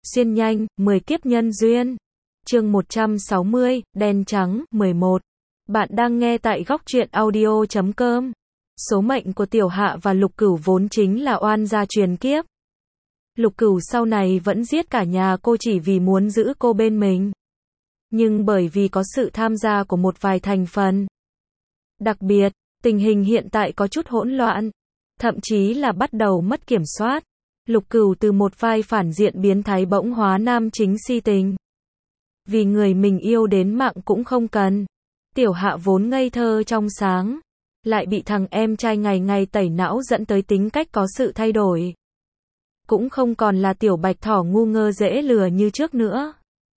Xuyên nhanh, 10 kiếp nhân duyên. Chương 160, đen trắng, 11. Bạn đang nghe tại góc truyện audio.com. Số mệnh của Tiểu Hạ và Lục Cửu vốn chính là oan gia truyền kiếp. Lục Cửu sau này vẫn giết cả nhà cô chỉ vì muốn giữ cô bên mình. Nhưng bởi vì có sự tham gia của một vài thành phần đặc biệt, tình hình hiện tại có chút hỗn loạn, thậm chí là bắt đầu mất kiểm soát. Lục Cửu từ một vai phản diện biến thái bỗng hóa nam chính si tình. Vì người mình yêu đến mạng cũng không cần. Tiểu Hạ vốn ngây thơ trong sáng, lại bị thằng em trai ngày ngày tẩy não dẫn tới tính cách có sự thay đổi. Cũng không còn là tiểu bạch thỏ ngu ngơ dễ lừa như trước nữa.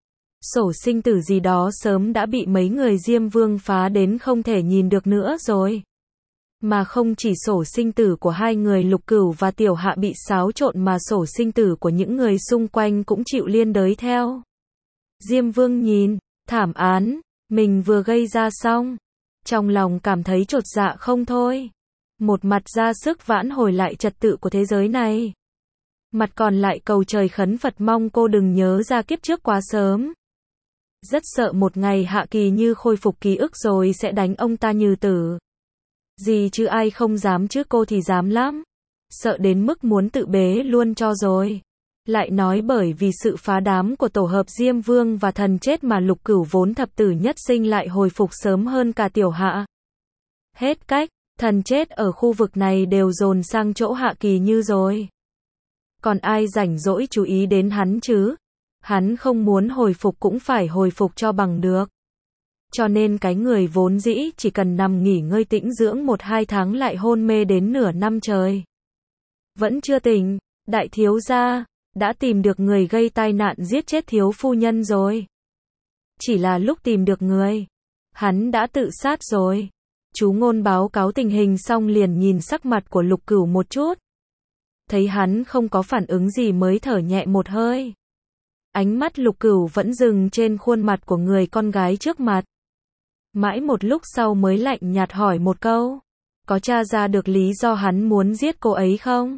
Sổ sinh tử gì đó sớm đã bị mấy người Diêm Vương phá đến không thể nhìn được nữa rồi. Mà không chỉ sổ sinh tử của hai người Lục Cửu và Tiểu Hạ bị xáo trộn mà sổ sinh tử của những người xung quanh cũng chịu liên đới theo. Diêm Vương nhìn, thảm án, mình vừa gây ra xong. Trong lòng cảm thấy chột dạ không thôi. Một mặt ra sức vãn hồi lại trật tự của thế giới này. Mặt còn lại cầu trời khấn Phật mong cô đừng nhớ ra kiếp trước quá sớm. Rất sợ một ngày Hạ Kỳ Như khôi phục ký ức rồi sẽ đánh ông ta như tử. Gì chứ ai không dám chứ cô thì dám lắm. Sợ đến mức muốn tự bế luôn cho rồi. Lại nói bởi vì sự phá đám của tổ hợp Diêm Vương và thần chết mà Lục Cửu vốn thập tử nhất sinh lại hồi phục sớm hơn cả Tiểu Hạ. Hết cách, thần chết ở khu vực này đều dồn sang chỗ Hạ Kỳ Như rồi. Còn ai rảnh rỗi chú ý đến hắn chứ? Hắn không muốn hồi phục cũng phải hồi phục cho bằng được. Cho nên cái người vốn dĩ chỉ cần nằm nghỉ ngơi tĩnh dưỡng 1-2 tháng lại hôn mê đến nửa năm trời. Vẫn chưa tỉnh, đại thiếu gia đã tìm được người gây tai nạn giết chết thiếu phu nhân rồi. Chỉ là lúc tìm được người, hắn đã tự sát rồi. Chú ngôn báo cáo tình hình xong liền nhìn sắc mặt của Lục Cửu một chút. Thấy hắn không có phản ứng gì mới thở nhẹ một hơi. Ánh mắt Lục Cửu vẫn dừng trên khuôn mặt của người con gái trước mặt. Mãi một lúc sau mới lạnh nhạt hỏi một câu. Có tra ra được lý do hắn muốn giết cô ấy không?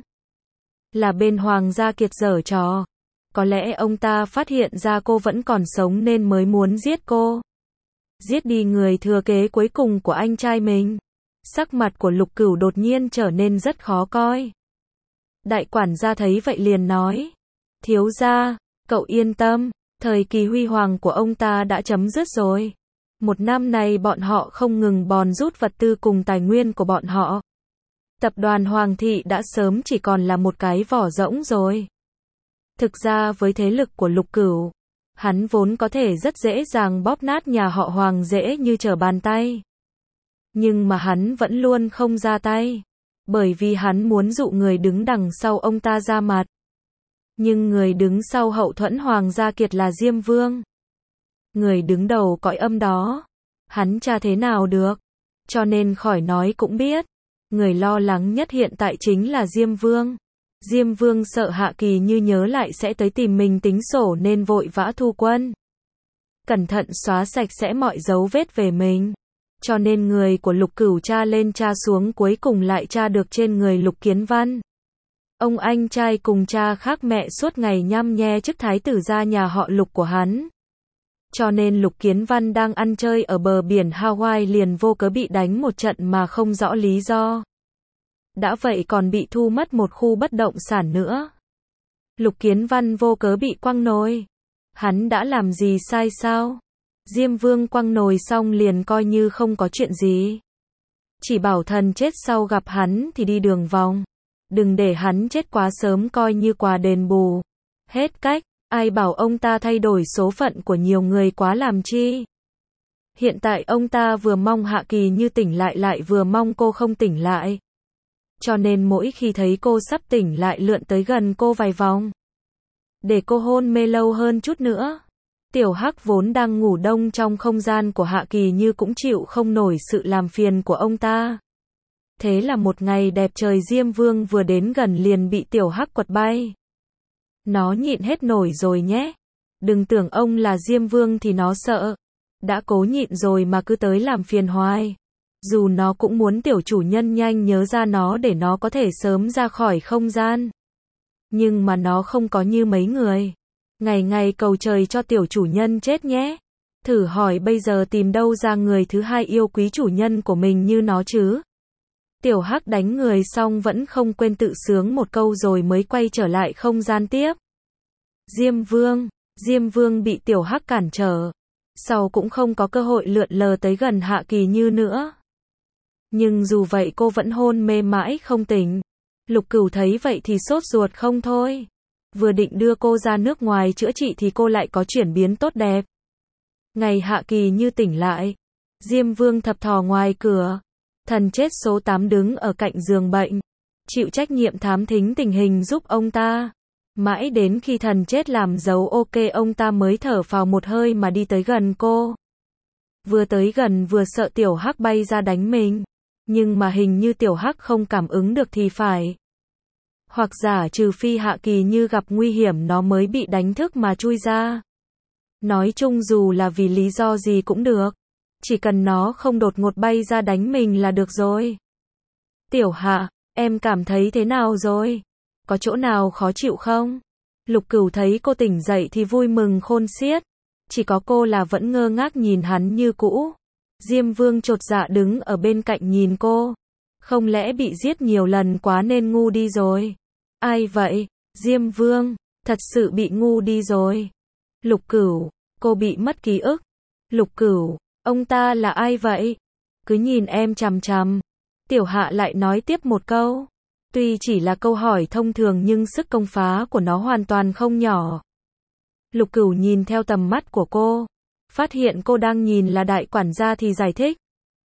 Là bên Hoàng gia Kiệt giở trò. Có lẽ ông ta phát hiện ra cô vẫn còn sống nên mới muốn giết cô. Giết đi người thừa kế cuối cùng của anh trai mình. Sắc mặt của Lục Cửu đột nhiên trở nên rất khó coi. Đại quản gia thấy vậy liền nói. Thiếu gia, cậu yên tâm, thời kỳ huy hoàng của ông ta đã chấm dứt rồi. 1 năm này bọn họ không ngừng bòn rút vật tư cùng tài nguyên của bọn họ. Tập đoàn Hoàng thị đã sớm chỉ còn là một cái vỏ rỗng rồi. Thực ra với thế lực của Lục Cửu, hắn vốn có thể rất dễ dàng bóp nát nhà họ Hoàng dễ như trở bàn tay. Nhưng mà hắn vẫn luôn không ra tay. Bởi vì hắn muốn dụ người đứng đằng sau ông ta ra mặt. Nhưng người đứng sau hậu thuẫn Hoàng gia Kiệt là Diêm Vương. Người đứng đầu cõi âm đó. Hắn tra thế nào được. Cho nên khỏi nói cũng biết. Người lo lắng nhất hiện tại chính là Diêm Vương. Diêm Vương sợ Hạ Kỳ Như nhớ lại sẽ tới tìm mình tính sổ nên vội vã thu quân. Cẩn thận xóa sạch sẽ mọi dấu vết về mình. Cho nên người của Lục Cửu tra lên tra xuống cuối cùng lại tra được trên người Lục Kiến Văn. Ông anh trai cùng cha khác mẹ suốt ngày nhăm nhe chức thái tử gia nhà họ Lục của hắn. Cho nên Lục Kiến Văn đang ăn chơi ở bờ biển Hawaii liền vô cớ bị đánh một trận mà không rõ lý do. Đã vậy còn bị thu mất một khu bất động sản nữa. Lục Kiến Văn vô cớ bị quăng nồi. Hắn đã làm gì sai sao? Diêm Vương quăng nồi xong liền coi như không có chuyện gì. Chỉ bảo thần chết sau gặp hắn thì đi đường vòng. Đừng để hắn chết quá sớm coi như quà đền bù. Hết cách, ai bảo ông ta thay đổi số phận của nhiều người quá làm chi. Hiện tại ông ta vừa mong Hạ Kỳ Như tỉnh lại vừa mong cô không tỉnh lại. Cho nên mỗi khi thấy cô sắp tỉnh lại lượn tới gần cô vài vòng. Để cô hôn mê lâu hơn chút nữa. Tiểu Hắc vốn đang ngủ đông trong không gian của Hạ Kỳ Như cũng chịu không nổi sự làm phiền của ông ta. Thế là một ngày đẹp trời Diêm Vương vừa đến gần liền bị Tiểu Hắc quật bay. Nó nhịn hết nổi rồi nhé. Đừng tưởng ông là Diêm Vương thì nó sợ. Đã cố nhịn rồi mà cứ tới làm phiền hoài. Dù nó cũng muốn tiểu chủ nhân nhanh nhớ ra nó để nó có thể sớm ra khỏi không gian. Nhưng mà nó không có như mấy người. Ngày ngày cầu trời cho tiểu chủ nhân chết nhé. Thử hỏi bây giờ tìm đâu ra người thứ hai yêu quý chủ nhân của mình như nó chứ. Tiểu Hắc đánh người xong vẫn không quên tự sướng một câu rồi mới quay trở lại không gian tiếp. Diêm Vương bị Tiểu Hắc cản trở. Sau cũng không có cơ hội lượn lờ tới gần Hạ Kỳ Như nữa. Nhưng dù vậy cô vẫn hôn mê mãi không tỉnh. Lục Cửu thấy vậy thì sốt ruột không thôi. Vừa định đưa cô ra nước ngoài chữa trị thì cô lại có chuyển biến tốt đẹp. Ngày Hạ Kỳ Như tỉnh lại, Diêm Vương thập thò ngoài cửa. Thần chết số 8 đứng ở cạnh giường bệnh, chịu trách nhiệm thám thính tình hình giúp ông ta. Mãi đến khi thần chết làm dấu ok ông ta mới thở phào một hơi mà đi tới gần cô. Vừa tới gần vừa sợ Tiểu Hắc bay ra đánh mình. Nhưng mà hình như Tiểu Hắc không cảm ứng được thì phải. Hoặc giả trừ phi Hạ Kỳ Như gặp nguy hiểm nó mới bị đánh thức mà chui ra. Nói chung dù là vì lý do gì cũng được. Chỉ cần nó không đột ngột bay ra đánh mình là được rồi. Tiểu Hạ, em cảm thấy thế nào rồi? Có chỗ nào khó chịu không? Lục Cửu thấy cô tỉnh dậy thì vui mừng khôn xiết. Chỉ có cô là vẫn ngơ ngác nhìn hắn như cũ. Diêm Vương chột dạ đứng ở bên cạnh nhìn cô. Không lẽ bị giết nhiều lần quá nên ngu đi rồi? Ai vậy? Diêm Vương, thật sự bị ngu đi rồi. Lục Cửu, cô bị mất ký ức. Lục Cửu, ông ta là ai vậy? Cứ nhìn em chằm chằm. Tiểu Hạ lại nói tiếp một câu. Tuy chỉ là câu hỏi thông thường nhưng sức công phá của nó hoàn toàn không nhỏ. Lục Cửu nhìn theo tầm mắt của cô. Phát hiện cô đang nhìn là đại quản gia thì giải thích.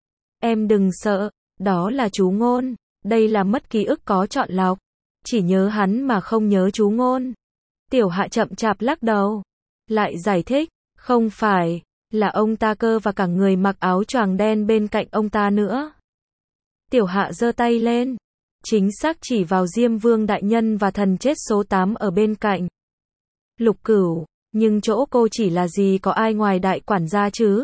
Em đừng sợ, đó là chú ngôn. Đây là mất ký ức có chọn lọc. Chỉ nhớ hắn mà không nhớ chú ngôn. Tiểu Hạ chậm chạp lắc đầu. Lại giải thích, không phải, là ông ta cơ và cả người mặc áo choàng đen bên cạnh ông ta nữa. Tiểu Hạ giơ tay lên. Chính xác chỉ vào Diêm Vương đại nhân và thần chết số 8 ở bên cạnh. Lục Cửu, nhưng chỗ cô chỉ là gì có ai ngoài đại quản gia chứ?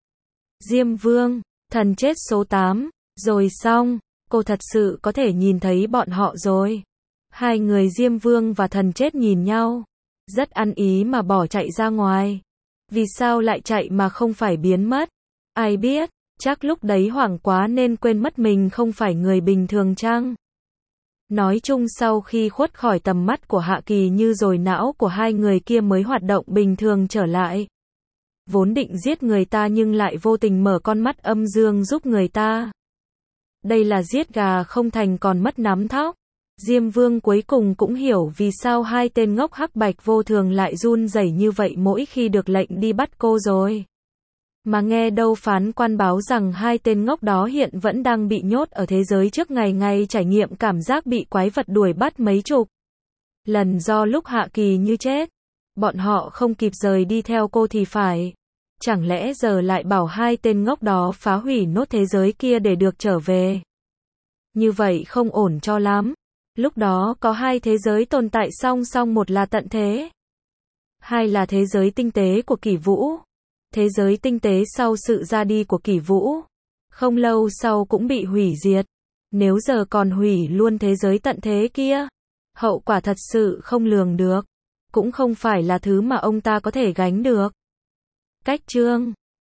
Diêm Vương, thần chết số 8, rồi xong, cô thật sự có thể nhìn thấy bọn họ rồi. Hai người Diêm Vương và thần chết nhìn nhau, rất ăn ý mà bỏ chạy ra ngoài. Vì sao lại chạy mà không phải biến mất? Ai biết, chắc lúc đấy hoảng quá nên quên mất mình không phải người bình thường chăng? Nói chung sau khi khuất khỏi tầm mắt của Hạ Kỳ Như rồi não của hai người kia mới hoạt động bình thường trở lại. Vốn định giết người ta nhưng lại vô tình mở con mắt âm dương giúp người ta. Đây là giết gà không thành còn mất nắm thóc. Diêm Vương cuối cùng cũng hiểu vì sao hai tên ngốc hắc bạch vô thường lại run rẩy như vậy mỗi khi được lệnh đi bắt cô rồi. Mà nghe đâu phán quan báo rằng hai tên ngốc đó hiện vẫn đang bị nhốt ở thế giới trước ngày ngày trải nghiệm cảm giác bị quái vật đuổi bắt mấy chục lần do lúc Hạ Kỳ Như chết. Bọn họ không kịp rời đi theo cô thì phải. Chẳng lẽ giờ lại bảo hai tên ngốc đó phá hủy nốt thế giới kia để được trở về? Như vậy không ổn cho lắm. Lúc đó có hai thế giới tồn tại song song, một là tận thế, hai là thế giới tinh tế của Kỷ Vũ. Thế giới tinh tế sau sự ra đi của Kỷ Vũ, không lâu sau cũng bị hủy diệt. Nếu giờ còn hủy luôn thế giới tận thế kia, hậu quả thật sự không lường được. Cũng không phải là thứ mà ông ta có thể gánh được. Cách chương